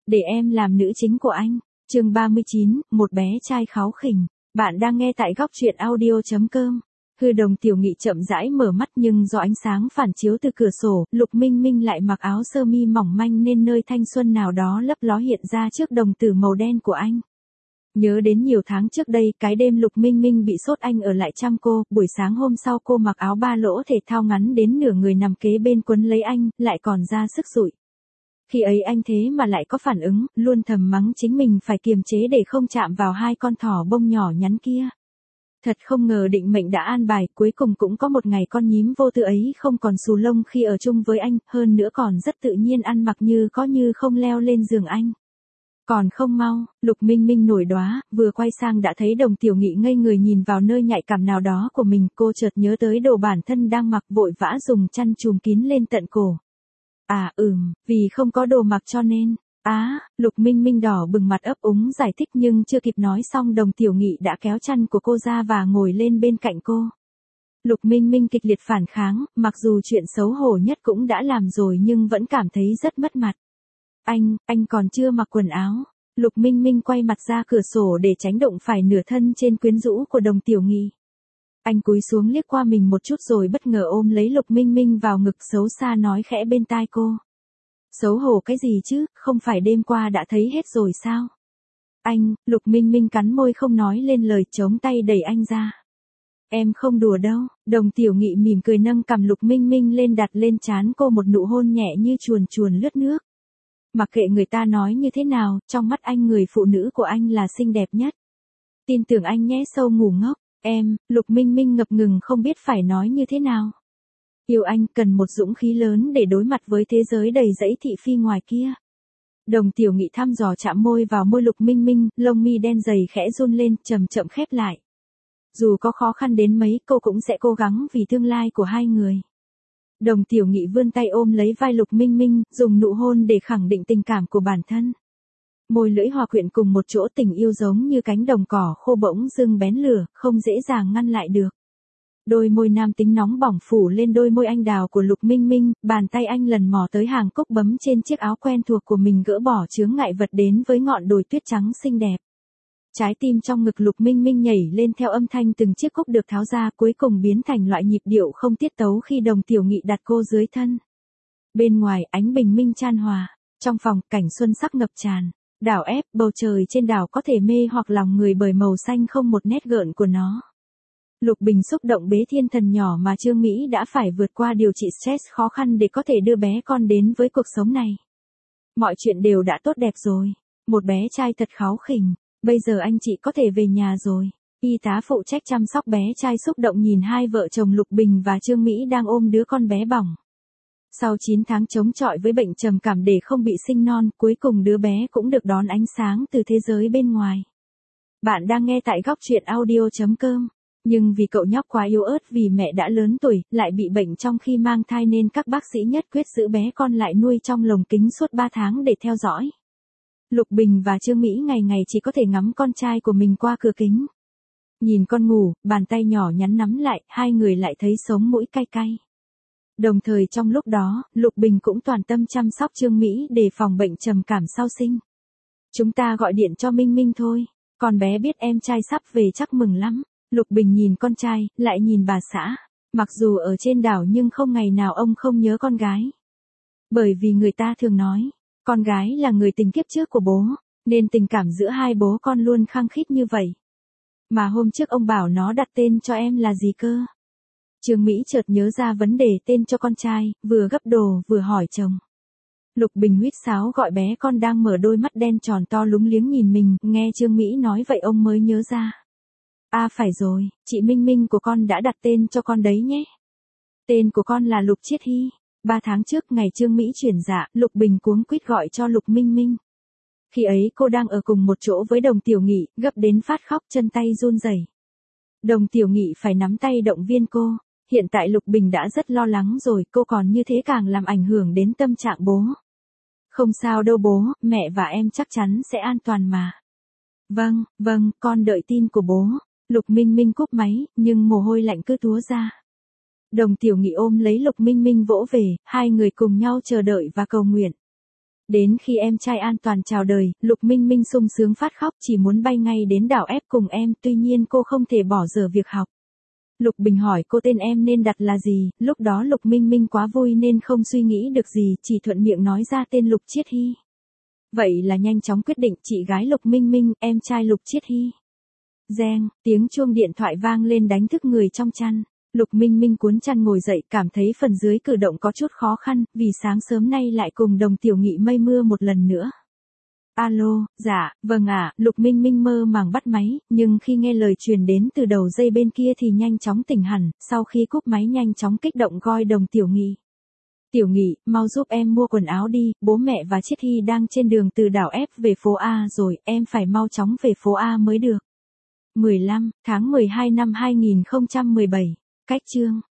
Để em làm nữ chính của anh. Chương 39, một bé trai kháu khỉnh. Bạn đang nghe tại góc truyện audio.com. Đồng Tiểu Nghị chậm rãi mở mắt nhưng do ánh sáng phản chiếu từ cửa sổ, Lục Minh Minh lại mặc áo sơ mi mỏng manh nên nơi thanh xuân nào đó lấp ló hiện ra trước đồng tử màu đen của anh. Nhớ đến nhiều tháng trước đây, cái đêm Lục Minh Minh bị sốt anh ở lại chăm cô, buổi sáng hôm sau cô mặc áo ba lỗ thể thao ngắn đến nửa người nằm kế bên quấn lấy anh, lại còn ra sức rụi. Khi ấy anh thế mà lại có phản ứng, luôn thầm mắng chính mình phải kiềm chế để không chạm vào hai con thỏ bông nhỏ nhắn kia. Thật không ngờ định mệnh đã an bài, cuối cùng cũng có một ngày con nhím vô tư ấy không còn xù lông khi ở chung với anh, hơn nữa còn rất tự nhiên ăn mặc như có như không leo lên giường anh. Còn không mau, Lục Minh Minh nổi đoá, vừa quay sang đã thấy Đồng Tiểu Nghị ngây người nhìn vào nơi nhạy cảm nào đó của mình, cô chợt nhớ tới đồ bản thân đang mặc vội vã dùng chăn trùm kín lên tận cổ. Vì không có đồ mặc cho nên. Lục Minh Minh đỏ bừng mặt ấp úng giải thích nhưng chưa kịp nói xong Đồng Tiểu Nghị đã kéo chăn của cô ra và ngồi lên bên cạnh cô. Lục Minh Minh kịch liệt phản kháng, mặc dù chuyện xấu hổ nhất cũng đã làm rồi nhưng vẫn cảm thấy rất mất mặt. Anh còn chưa mặc quần áo. Lục Minh Minh quay mặt ra cửa sổ để tránh đụng phải nửa thân trên quyến rũ của Đồng Tiểu Nghị. Anh cúi xuống liếc qua mình một chút rồi bất ngờ ôm lấy Lục Minh Minh vào ngực xấu xa nói khẽ bên tai cô. Xấu hổ cái gì chứ, không phải đêm qua đã thấy hết rồi sao? Lục Minh Minh cắn môi không nói lên lời, chống tay đẩy anh ra. Em không đùa đâu. Đồng Tiểu Nghị mỉm cười nâng cằm Lục Minh Minh lên đặt lên trán cô một nụ hôn nhẹ như chuồn chuồn lướt nước. Mặc kệ người ta nói như thế nào, trong mắt anh người phụ nữ của anh là xinh đẹp nhất. Tin tưởng anh nhé sâu ngủ ngốc. Lục Minh Minh ngập ngừng không biết phải nói như thế nào. Yêu anh cần một dũng khí lớn để đối mặt với thế giới đầy dẫy thị phi ngoài kia. Đồng Tiểu Nghị thăm dò chạm môi vào môi Lục Minh Minh, lông mi đen dày khẽ run lên, chậm chậm khép lại. Dù có khó khăn đến mấy, cô cũng sẽ cố gắng vì tương lai của hai người. Đồng Tiểu Nghị vươn tay ôm lấy vai Lục Minh Minh, dùng nụ hôn để khẳng định tình cảm của bản thân. Môi lưỡi hòa quyện cùng một chỗ, tình yêu giống như cánh đồng cỏ khô bỗng dưng bén lửa, không dễ dàng ngăn lại được. Đôi môi nam tính nóng bỏng phủ lên đôi môi anh đào của Lục Minh Minh, bàn tay anh lần mò tới hàng cúc bấm trên chiếc áo quen thuộc của mình, gỡ bỏ chướng ngại vật đến với ngọn đồi tuyết trắng xinh đẹp. Trái tim trong ngực Lục Minh Minh nhảy lên theo âm thanh từng chiếc cúc được tháo ra, cuối cùng biến thành loại nhịp điệu không tiết tấu khi Đồng Tiểu Nghị đặt cô dưới thân. Bên ngoài ánh bình minh chan hòa, trong phòng cảnh xuân sắc ngập tràn. Đảo ép, bầu trời trên đảo có thể mê hoặc lòng người bởi màu xanh không một nét gợn của nó. Lục Bình xúc động bế thiên thần nhỏ mà Trương Mỹ đã phải vượt qua điều trị stress khó khăn để có thể đưa bé con đến với cuộc sống này. Mọi chuyện đều đã tốt đẹp rồi. Một bé trai thật kháu khỉnh. Bây giờ anh chị có thể về nhà rồi. Y tá phụ trách chăm sóc bé trai xúc động nhìn hai vợ chồng Lục Bình và Trương Mỹ đang ôm đứa con bé bỏng. Sau 9 tháng chống chọi với bệnh trầm cảm để không bị sinh non, cuối cùng đứa bé cũng được đón ánh sáng từ thế giới bên ngoài. Bạn đang nghe tại góc truyện audio.com. Nhưng vì cậu nhóc quá yếu ớt vì mẹ đã lớn tuổi, lại bị bệnh trong khi mang thai nên các bác sĩ nhất quyết giữ bé con lại nuôi trong lồng kính suốt 3 tháng để theo dõi. Lục Bình và Trương Mỹ ngày ngày chỉ có thể ngắm con trai của mình qua cửa kính. Nhìn con ngủ, bàn tay nhỏ nhắn nắm lại, hai người lại thấy sống mũi cay cay. Đồng thời trong lúc đó, Lục Bình cũng toàn tâm chăm sóc Trương Mỹ để phòng bệnh trầm cảm sau sinh. Chúng ta gọi điện cho Minh Minh thôi, con bé biết em trai sắp về chắc mừng lắm. Lục Bình nhìn con trai, lại nhìn bà xã. Mặc dù ở trên đảo nhưng không ngày nào ông không nhớ con gái. Bởi vì người ta thường nói, con gái là người tình kiếp trước của bố, nên tình cảm giữa hai bố con luôn khăng khít như vậy. Mà hôm trước ông bảo nó đặt tên cho em là gì cơ? Trương Mỹ chợt nhớ ra vấn đề tên cho con trai, vừa gấp đồ vừa hỏi chồng. Lục Bình huýt sáo gọi bé con đang mở đôi mắt đen tròn to lúng liếng nhìn mình, nghe Trương Mỹ nói vậy ông mới nhớ ra. Phải rồi, chị Minh Minh của con đã đặt tên cho con đấy nhé. Tên của con là Lục Chiết Hy. 3 tháng trước ngày Trương Mỹ chuyển dạ, Lục Bình cuống quýt gọi cho Lục Minh Minh. Khi ấy cô đang ở cùng một chỗ với Đồng Tiểu Nghị, gấp đến phát khóc, chân tay run rẩy. Đồng Tiểu Nghị phải nắm tay động viên cô. Hiện tại Lục Bình đã rất lo lắng rồi, cô còn như thế càng làm ảnh hưởng đến tâm trạng bố. Không sao đâu bố, mẹ và em chắc chắn sẽ an toàn mà. Vâng, con đợi tin của bố. Lục Minh Minh cúp máy, nhưng mồ hôi lạnh cứ túa ra. Đồng Tiểu Nghị ôm lấy Lục Minh Minh vỗ về, hai người cùng nhau chờ đợi và cầu nguyện. Đến khi em trai an toàn chào đời, Lục Minh Minh sung sướng phát khóc chỉ muốn bay ngay đến đảo F cùng em, tuy nhiên cô không thể bỏ dở việc học. Lục Bình hỏi cô tên em nên đặt là gì, lúc đó Lục Minh Minh quá vui nên không suy nghĩ được gì, chỉ thuận miệng nói ra tên Lục Chiết Hy. Vậy là nhanh chóng quyết định chị gái Lục Minh Minh, em trai Lục Chiết Hy. Reng, tiếng chuông điện thoại vang lên đánh thức người trong chăn. Lục Minh Minh cuốn chăn ngồi dậy, cảm thấy phần dưới cử động có chút khó khăn, vì sáng sớm nay lại cùng Đồng Tiểu Nghị mây mưa một lần nữa. Alo, dạ, vâng ạ, Lục Minh Minh mơ màng bắt máy, nhưng khi nghe lời truyền đến từ đầu dây bên kia thì nhanh chóng tỉnh hẳn, sau khi cúp máy nhanh chóng kích động gọi Đồng Tiểu Nghị. Tiểu Nghị, mau giúp em mua quần áo đi, bố mẹ và Chiết Hy đang trên đường từ đảo F về phố A rồi, em phải mau chóng về phố A mới được. 15 tháng 12 năm 2017. Cách chương